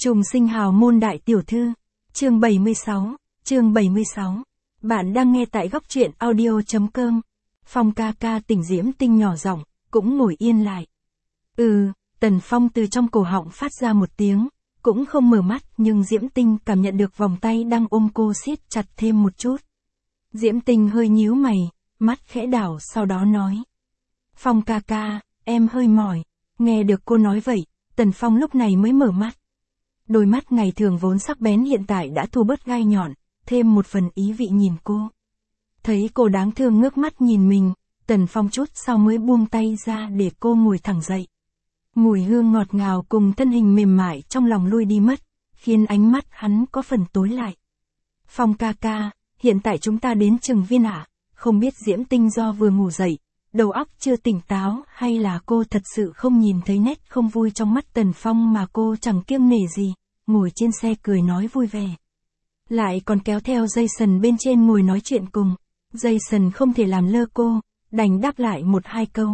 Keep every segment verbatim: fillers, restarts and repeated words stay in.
Trùng sinh hào môn đại tiểu thư. Chương bảy mươi sáu. Chương bảy mươi sáu. Bạn đang nghe tại góc truyện audio.com. Phong ca ca tỉnh Diễm Tinh nhỏ giọng, cũng ngồi yên lại. Ừ, Tần Phong từ trong cổ họng phát ra một tiếng, cũng không mở mắt nhưng Diễm Tinh cảm nhận được vòng tay đang ôm cô siết chặt thêm một chút. Diễm Tinh hơi nhíu mày, mắt khẽ đảo sau đó nói. Phong ca ca, em hơi mỏi. Nghe được cô nói vậy, Tần Phong lúc này mới mở mắt. Đôi mắt ngày thường vốn sắc bén hiện tại đã thu bớt gai nhọn, thêm một phần ý vị nhìn cô. Thấy cô đáng thương ngước mắt nhìn mình, Tần Phong chút sau mới buông tay ra để cô ngồi thẳng dậy. Mùi hương ngọt ngào cùng thân hình mềm mại trong lòng lui đi mất, khiến ánh mắt hắn có phần tối lại. Phong ca ca, hiện tại chúng ta đến Trừng Viên ạ, à? Không biết Diễm Tinh do vừa ngủ dậy, đầu óc chưa tỉnh táo hay là cô thật sự không nhìn thấy nét không vui trong mắt Tần Phong mà cô chẳng kiêng nể gì, ngồi trên xe cười nói vui vẻ. Lại còn kéo theo Jason bên trên ngồi nói chuyện cùng. Jason không thể làm lơ cô, đành đáp lại một hai câu.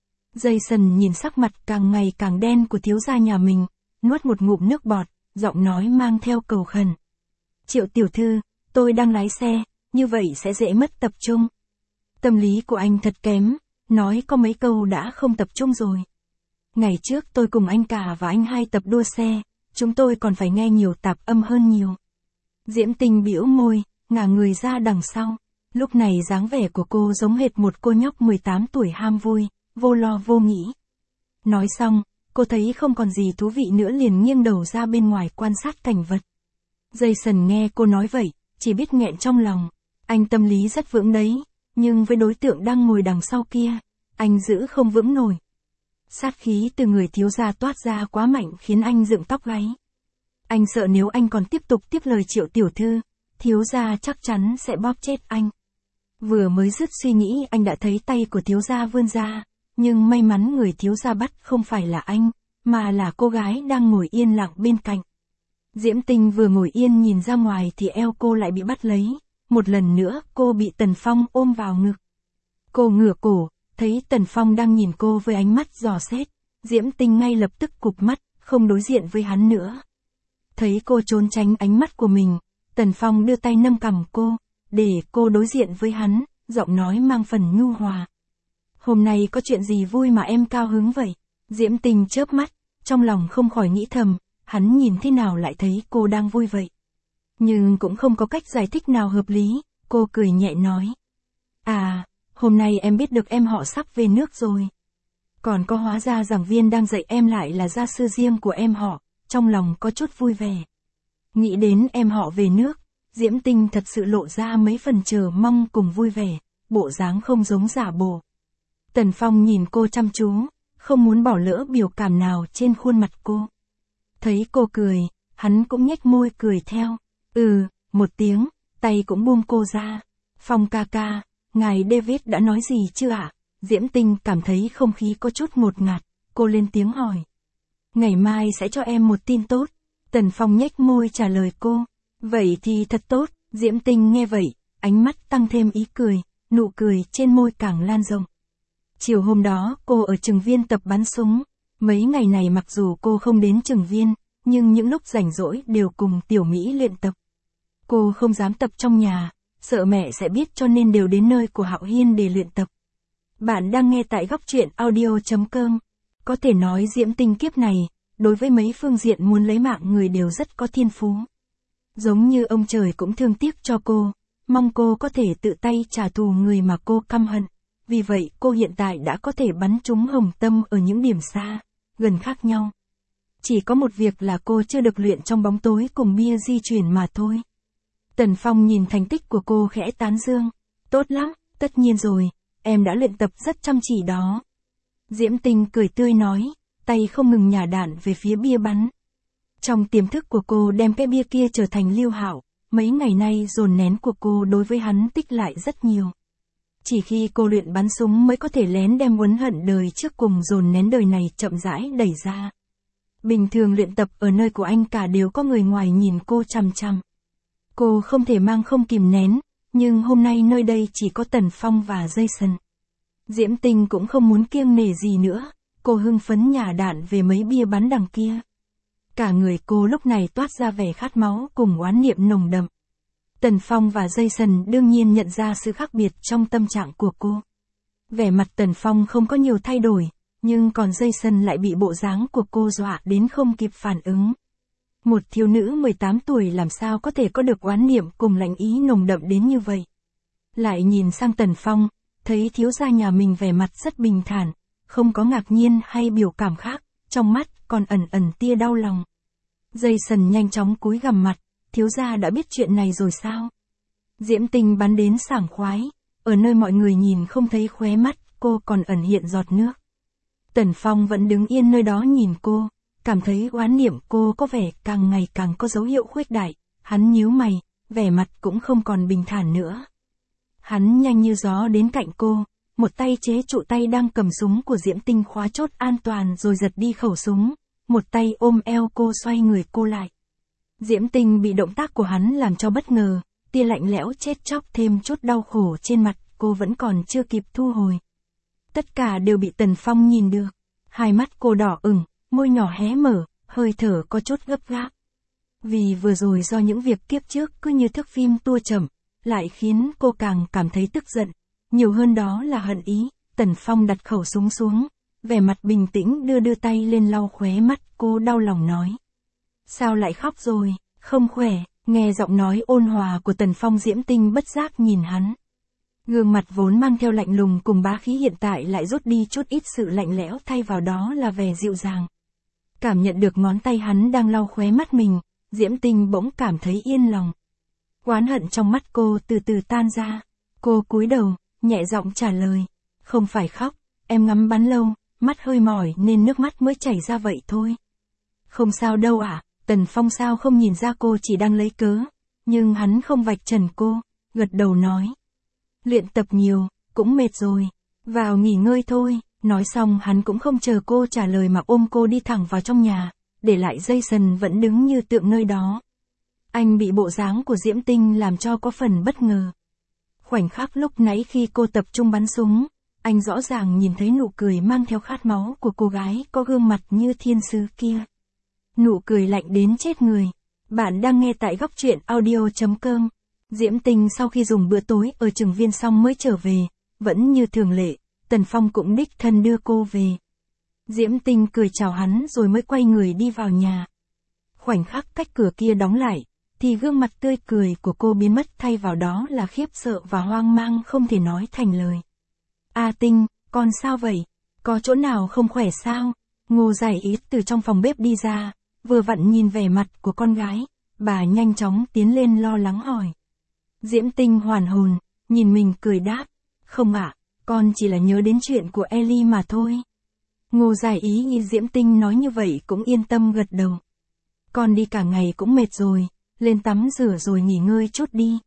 Jason nhìn sắc mặt càng ngày càng đen của thiếu gia nhà mình, nuốt một ngụm nước bọt, giọng nói mang theo cầu khẩn. Triệu tiểu thư, tôi đang lái xe, như vậy sẽ dễ mất tập trung. Tâm lý của anh thật kém, nói có mấy câu đã không tập trung rồi. Ngày trước tôi cùng anh cả và anh hai tập đua xe, chúng tôi còn phải nghe nhiều tạp âm hơn nhiều. Diễm Tinh bĩu môi, ngả người ra đằng sau. Lúc này dáng vẻ của cô giống hệt một cô nhóc mười tám tuổi ham vui, vô lo vô nghĩ. Nói xong, cô thấy không còn gì thú vị nữa liền nghiêng đầu ra bên ngoài quan sát cảnh vật. Jason nghe cô nói vậy, chỉ biết nghẹn trong lòng. Anh tâm lý rất vững đấy, nhưng với đối tượng đang ngồi đằng sau kia, anh giữ không vững nổi. Sát khí từ người thiếu gia toát ra quá mạnh khiến anh dựng tóc gáy. Anh sợ nếu anh còn tiếp tục tiếp lời Triệu tiểu thư, thiếu gia chắc chắn sẽ bóp chết anh. Vừa mới dứt suy nghĩ anh đã thấy tay của thiếu gia vươn ra, nhưng may mắn người thiếu gia bắt không phải là anh, mà là cô gái đang ngồi yên lặng bên cạnh. Diễm Tinh vừa ngồi yên nhìn ra ngoài thì eo cô lại bị bắt lấy, một lần nữa cô bị Tần Phong ôm vào ngực. Cô ngửa cổ, thấy Tần Phong đang nhìn cô với ánh mắt dò xét, Diễm Tinh ngay lập tức cụp mắt, không đối diện với hắn nữa. Thấy cô trốn tránh ánh mắt của mình, Tần Phong đưa tay nâng cằm cô, để cô đối diện với hắn, giọng nói mang phần nhu hòa. Hôm nay có chuyện gì vui mà em cao hứng vậy? Diễm Tinh chớp mắt, trong lòng không khỏi nghĩ thầm, hắn nhìn thế nào lại thấy cô đang vui vậy. Nhưng cũng không có cách giải thích nào hợp lý, cô cười nhẹ nói. À, hôm nay em biết được em họ sắp về nước rồi. Còn có hóa ra giảng viên đang dạy em lại là gia sư riêng của em họ, trong lòng có chút vui vẻ. Nghĩ đến em họ về nước, Diễm Tinh thật sự lộ ra mấy phần chờ mong cùng vui vẻ, bộ dáng không giống giả bộ. Tần Phong nhìn cô chăm chú, không muốn bỏ lỡ biểu cảm nào trên khuôn mặt cô. Thấy cô cười, hắn cũng nhếch môi cười theo. Ừ, một tiếng, tay cũng buông cô ra. Phong ca ca, ngài David đã nói gì chưa ạ? Diễm Tinh cảm thấy không khí có chút ngột ngạt, cô lên tiếng hỏi. Ngày mai sẽ cho em một tin tốt. Tần Phong nhếch môi trả lời cô. Vậy thì thật tốt. Diễm Tinh nghe vậy, ánh mắt tăng thêm ý cười, nụ cười trên môi càng lan rộng. Chiều hôm đó cô ở Trừng Viên tập bắn súng. Mấy ngày này mặc dù cô không đến Trừng Viên, nhưng những lúc rảnh rỗi đều cùng Tiểu Mỹ luyện tập. Cô không dám tập trong nhà, sợ mẹ sẽ biết cho nên đều đến nơi của Hạo Hiên để luyện tập. Bạn đang nghe tại góc truyện audio.com. Có thể nói Diễm Tinh kiếp này, đối với mấy phương diện muốn lấy mạng người đều rất có thiên phú. Giống như ông trời cũng thương tiếc cho cô, mong cô có thể tự tay trả thù người mà cô căm hận. Vì vậy cô hiện tại đã có thể bắn trúng hồng tâm ở những điểm xa, gần khác nhau. Chỉ có một việc là cô chưa được luyện trong bóng tối cùng bia di chuyển mà thôi. Tần Phong nhìn thành tích của cô khẽ tán dương. Tốt lắm, tất nhiên rồi, em đã luyện tập rất chăm chỉ đó. Diễm Tinh cười tươi nói, tay không ngừng nhả đạn về phía bia bắn. Trong tiềm thức của cô đem cái bia kia trở thành Lưu Hạo, mấy ngày nay dồn nén của cô đối với hắn tích lại rất nhiều. Chỉ khi cô luyện bắn súng mới có thể lén đem uất hận đời trước cùng dồn nén đời này chậm rãi đẩy ra. Bình thường luyện tập ở nơi của anh cả đều có người ngoài nhìn cô chằm chằm. Cô không thể mang không kìm nén, nhưng hôm nay nơi đây chỉ có Tần Phong và Jason. Diễm Tinh cũng không muốn kiêng nể gì nữa, cô hưng phấn nhả đạn về mấy bia bắn đằng kia. Cả người cô lúc này toát ra vẻ khát máu cùng oán niệm nồng đậm. Tần Phong và Jason đương nhiên nhận ra sự khác biệt trong tâm trạng của cô. Vẻ mặt Tần Phong không có nhiều thay đổi, nhưng còn Jason lại bị bộ dáng của cô dọa đến không kịp phản ứng. Một thiếu nữ mười tám tuổi làm sao có thể có được oán niệm cùng lạnh ý nồng đậm đến như vậy. Lại nhìn sang Tần Phong, thấy thiếu gia nhà mình vẻ mặt rất bình thản, không có ngạc nhiên hay biểu cảm khác, trong mắt còn ẩn ẩn tia đau lòng. Jason nhanh chóng cúi gằm mặt, thiếu gia đã biết chuyện này rồi sao? Diễm Tinh bắn đến sảng khoái, ở nơi mọi người nhìn không thấy khóe mắt, cô còn ẩn hiện giọt nước. Tần Phong vẫn đứng yên nơi đó nhìn cô, cảm thấy oán niệm cô có vẻ càng ngày càng có dấu hiệu khuếch đại, hắn nhíu mày, vẻ mặt cũng không còn bình thản nữa. Hắn nhanh như gió đến cạnh cô, một tay chế trụ tay đang cầm súng của Diễm Tinh khóa chốt an toàn rồi giật đi khẩu súng, một tay ôm eo cô xoay người cô lại. Diễm Tinh bị động tác của hắn làm cho bất ngờ, tia lạnh lẽo chết chóc thêm chút đau khổ trên mặt, cô vẫn còn chưa kịp thu hồi. Tất cả đều bị Tần Phong nhìn được, hai mắt cô đỏ ửng, môi nhỏ hé mở, hơi thở có chút gấp gáp. Vì vừa rồi do những việc kiếp trước cứ như thước phim tua chậm, lại khiến cô càng cảm thấy tức giận, nhiều hơn đó là hận ý. Tần Phong đặt khẩu súng xuống, vẻ mặt bình tĩnh đưa đưa tay lên lau khóe mắt, cô đau lòng nói. Sao lại khóc rồi, không khỏe, nghe giọng nói ôn hòa của Tần Phong, Diễm Tinh bất giác nhìn hắn. Gương mặt vốn mang theo lạnh lùng cùng bá khí hiện tại lại rút đi chút ít sự lạnh lẽo, thay vào đó là vẻ dịu dàng. Cảm nhận được ngón tay hắn đang lau khóe mắt mình, Diễm Tinh bỗng cảm thấy yên lòng. Oán hận trong mắt cô từ từ tan ra, cô cúi đầu, nhẹ giọng trả lời, không phải khóc, em ngắm bắn lâu, mắt hơi mỏi nên nước mắt mới chảy ra vậy thôi. Không sao đâu ạ, à? Tần Phong sao không nhìn ra cô chỉ đang lấy cớ, nhưng hắn không vạch trần cô, gật đầu nói. Luyện tập nhiều, cũng mệt rồi, vào nghỉ ngơi thôi. Nói xong hắn cũng không chờ cô trả lời mà ôm cô đi thẳng vào trong nhà, để lại Jason vẫn đứng như tượng nơi đó. Anh bị bộ dáng của Diễm Tinh làm cho có phần bất ngờ. Khoảnh khắc lúc nãy khi cô tập trung bắn súng, anh rõ ràng nhìn thấy nụ cười mang theo khát máu của cô gái có gương mặt như thiên sứ kia. Nụ cười lạnh đến chết người. Bạn đang nghe tại góc truyện audio chấm com. Diễm Tinh sau khi dùng bữa tối ở Trường Viên xong mới trở về, vẫn như thường lệ, Tần Phong cũng đích thân đưa cô về. Diễm Tinh cười chào hắn rồi mới quay người đi vào nhà. Khoảnh khắc cách cửa kia đóng lại, thì gương mặt tươi cười của cô biến mất, thay vào đó là khiếp sợ và hoang mang không thể nói thành lời. A Tinh, con sao vậy? Có chỗ nào không khỏe sao? Ngô Giải Ý từ trong phòng bếp đi ra, vừa vặn nhìn vẻ mặt của con gái, bà nhanh chóng tiến lên lo lắng hỏi. Diễm Tinh hoàn hồn, nhìn mình cười đáp, không ạ, con chỉ là nhớ đến chuyện của Ellie mà thôi. Ngô Giải Ý nhìn Diễm Tinh nói như vậy cũng yên tâm gật đầu. Con đi cả ngày cũng mệt rồi, lên tắm rửa rồi nghỉ ngơi chút đi.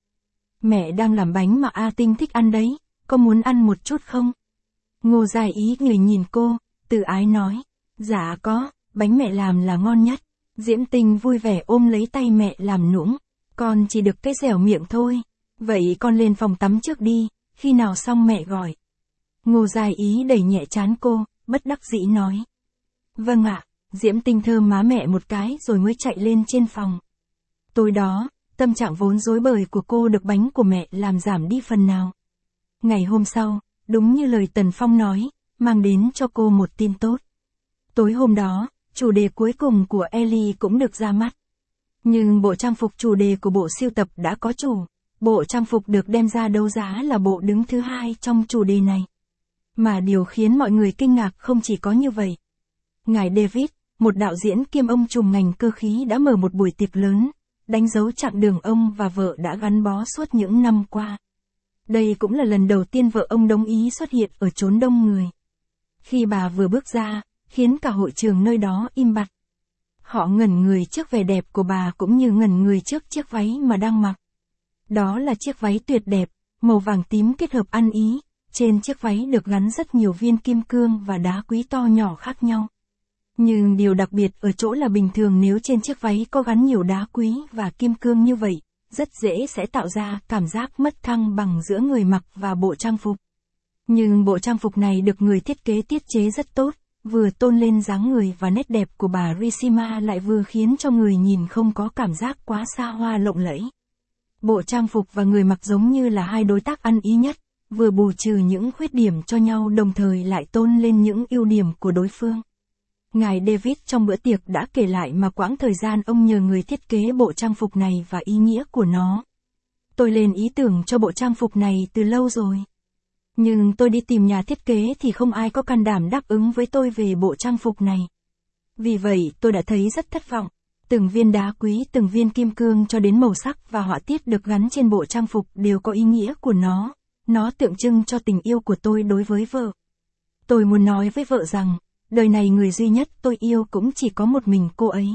Mẹ đang làm bánh mà A Tinh thích ăn đấy, có muốn ăn một chút không? Ngô Giải Ý người nhìn cô, từ ái nói, dạ có, bánh mẹ làm là ngon nhất. Diễm Tinh vui vẻ ôm lấy tay mẹ làm nũng, con chỉ được cái dẻo miệng thôi, vậy con lên phòng tắm trước đi, khi nào xong mẹ gọi. Ngô Giải Ý đẩy nhẹ trán cô, bất đắc dĩ nói. Vâng ạ, Diễm Tinh thơm má mẹ một cái rồi mới chạy lên trên phòng. Tối đó, tâm trạng vốn rối bời của cô được bánh của mẹ làm giảm đi phần nào. Ngày hôm sau, đúng như lời Tần Phong nói, mang đến cho cô một tin tốt. Tối hôm đó, chủ đề cuối cùng của Ellie cũng được ra mắt. Nhưng bộ trang phục chủ đề của bộ sưu tập đã có chủ. Bộ trang phục được đem ra đấu giá là bộ đứng thứ hai trong chủ đề này. Mà điều khiến mọi người kinh ngạc không chỉ có như vậy. Ngài David, một đạo diễn kiêm ông trùm ngành cơ khí đã mở một buổi tiệc lớn, đánh dấu chặng đường ông và vợ đã gắn bó suốt những năm qua. Đây cũng là lần đầu tiên vợ ông đồng ý xuất hiện ở chốn đông người. Khi bà vừa bước ra, khiến cả hội trường nơi đó im bặt. Họ ngẩn người trước vẻ đẹp của bà cũng như ngẩn người trước chiếc váy mà đang mặc. Đó là chiếc váy tuyệt đẹp, màu vàng tím kết hợp ăn ý, trên chiếc váy được gắn rất nhiều viên kim cương và đá quý to nhỏ khác nhau. Nhưng điều đặc biệt ở chỗ là bình thường nếu trên chiếc váy có gắn nhiều đá quý và kim cương như vậy, rất dễ sẽ tạo ra cảm giác mất thăng bằng giữa người mặc và bộ trang phục. Nhưng bộ trang phục này được người thiết kế tiết chế rất tốt, vừa tôn lên dáng người và nét đẹp của bà Rishima lại vừa khiến cho người nhìn không có cảm giác quá xa hoa lộng lẫy. Bộ trang phục và người mặc giống như là hai đối tác ăn ý nhất, vừa bù trừ những khuyết điểm cho nhau đồng thời lại tôn lên những ưu điểm của đối phương. Ngài David trong bữa tiệc đã kể lại mà quãng thời gian ông nhờ người thiết kế bộ trang phục này và ý nghĩa của nó. Tôi lên ý tưởng cho bộ trang phục này từ lâu rồi. Nhưng tôi đi tìm nhà thiết kế thì không ai có can đảm đáp ứng với tôi về bộ trang phục này. Vì vậy tôi đã thấy rất thất vọng. Từng viên đá quý, từng viên kim cương cho đến màu sắc và họa tiết được gắn trên bộ trang phục đều có ý nghĩa của nó. Nó tượng trưng cho tình yêu của tôi đối với vợ. Tôi muốn nói với vợ rằng, đời này người duy nhất tôi yêu cũng chỉ có một mình cô ấy.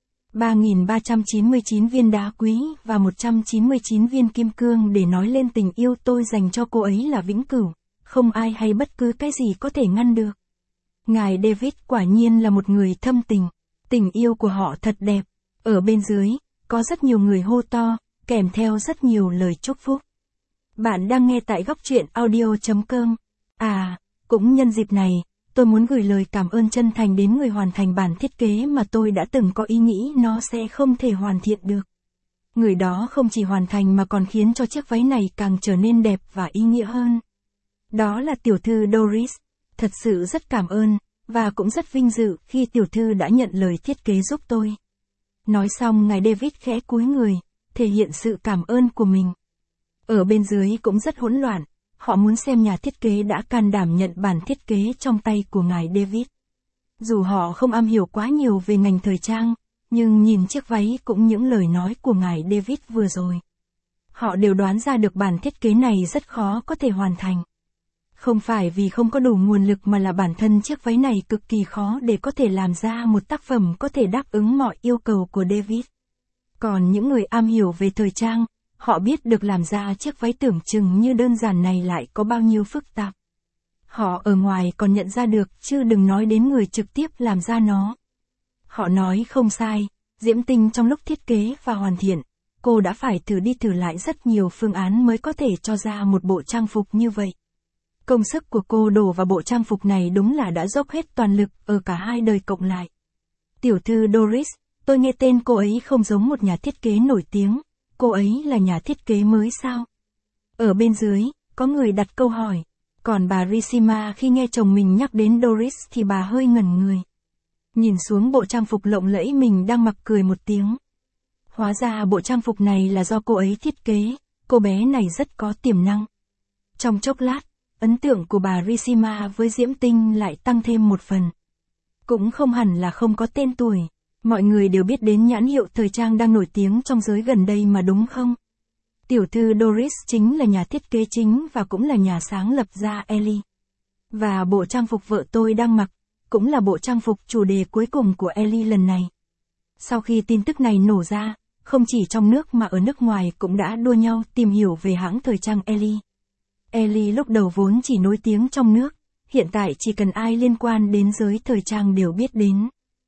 ba nghìn ba trăm chín mươi chín viên đá quý và một trăm chín mươi chín viên kim cương để nói lên tình yêu tôi dành cho cô ấy là vĩnh cửu, không ai hay bất cứ cái gì có thể ngăn được. Ngài David quả nhiên là một người thâm tình, tình yêu của họ thật đẹp. Ở bên dưới, có rất nhiều người hô to, kèm theo rất nhiều lời chúc phúc. Bạn đang nghe tại góc truyện audio chấm com. À, cũng nhân dịp này, tôi muốn gửi lời cảm ơn chân thành đến người hoàn thành bản thiết kế mà tôi đã từng có ý nghĩ nó sẽ không thể hoàn thiện được. Người đó không chỉ hoàn thành mà còn khiến cho chiếc váy này càng trở nên đẹp và ý nghĩa hơn. Đó là tiểu thư Doris. Thật sự rất cảm ơn, và cũng rất vinh dự khi tiểu thư đã nhận lời thiết kế giúp tôi. Nói xong ngài David khẽ cúi người, thể hiện sự cảm ơn của mình. Ở bên dưới cũng rất hỗn loạn, họ muốn xem nhà thiết kế đã can đảm nhận bản thiết kế trong tay của ngài David. Dù họ không am hiểu quá nhiều về ngành thời trang, nhưng nhìn chiếc váy cũng những lời nói của ngài David vừa rồi. Họ đều đoán ra được bản thiết kế này rất khó có thể hoàn thành. Không phải vì không có đủ nguồn lực mà là bản thân chiếc váy này cực kỳ khó để có thể làm ra một tác phẩm có thể đáp ứng mọi yêu cầu của David. Còn những người am hiểu về thời trang, họ biết được làm ra chiếc váy tưởng chừng như đơn giản này lại có bao nhiêu phức tạp. Họ ở ngoài còn nhận ra được, chứ đừng nói đến người trực tiếp làm ra nó. Họ nói không sai, Diễm Tinh trong lúc thiết kế và hoàn thiện, cô đã phải thử đi thử lại rất nhiều phương án mới có thể cho ra một bộ trang phục như vậy. Công sức của cô đổ vào bộ trang phục này đúng là đã dốc hết toàn lực ở cả hai đời cộng lại. Tiểu thư Doris, tôi nghe tên cô ấy không giống một nhà thiết kế nổi tiếng, cô ấy là nhà thiết kế mới sao? Ở bên dưới, có người đặt câu hỏi, còn bà Rishima khi nghe chồng mình nhắc đến Doris thì bà hơi ngẩn người. Nhìn xuống bộ trang phục lộng lẫy mình đang mặc cười một tiếng. Hóa ra bộ trang phục này là do cô ấy thiết kế, cô bé này rất có tiềm năng. Trong chốc lát, ấn tượng của bà Rishima với Diễm Tinh lại tăng thêm một phần. Cũng không hẳn là không có tên tuổi, mọi người đều biết đến nhãn hiệu thời trang đang nổi tiếng trong giới gần đây mà đúng không? Tiểu thư Doris chính là nhà thiết kế chính và cũng là nhà sáng lập ra Ellie. Và bộ trang phục vợ tôi đang mặc, cũng là bộ trang phục chủ đề cuối cùng của Ellie lần này. Sau khi tin tức này nổ ra, không chỉ trong nước mà ở nước ngoài cũng đã đua nhau tìm hiểu về hãng thời trang Ellie. Ellie lúc đầu vốn chỉ nổi tiếng trong nước, hiện tại chỉ cần ai liên quan đến giới thời trang đều biết đến.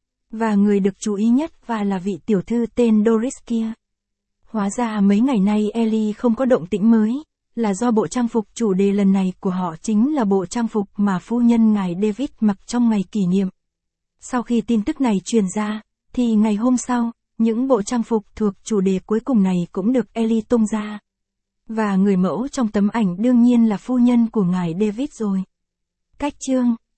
Và người được chú ý nhất và là vị tiểu thư tên Doris kia. Hóa ra mấy ngày nay Ellie không có động tĩnh mới, là do bộ trang phục chủ đề lần này của họ chính là bộ trang phục mà phu nhân ngài David mặc trong ngày kỷ niệm. Sau khi tin tức này truyền ra, thì ngày hôm sau, những bộ trang phục thuộc chủ đề cuối cùng này cũng được Ellie tung ra. Và người mẫu trong tấm ảnh đương nhiên là phu nhân của ngài David rồi. Cách chương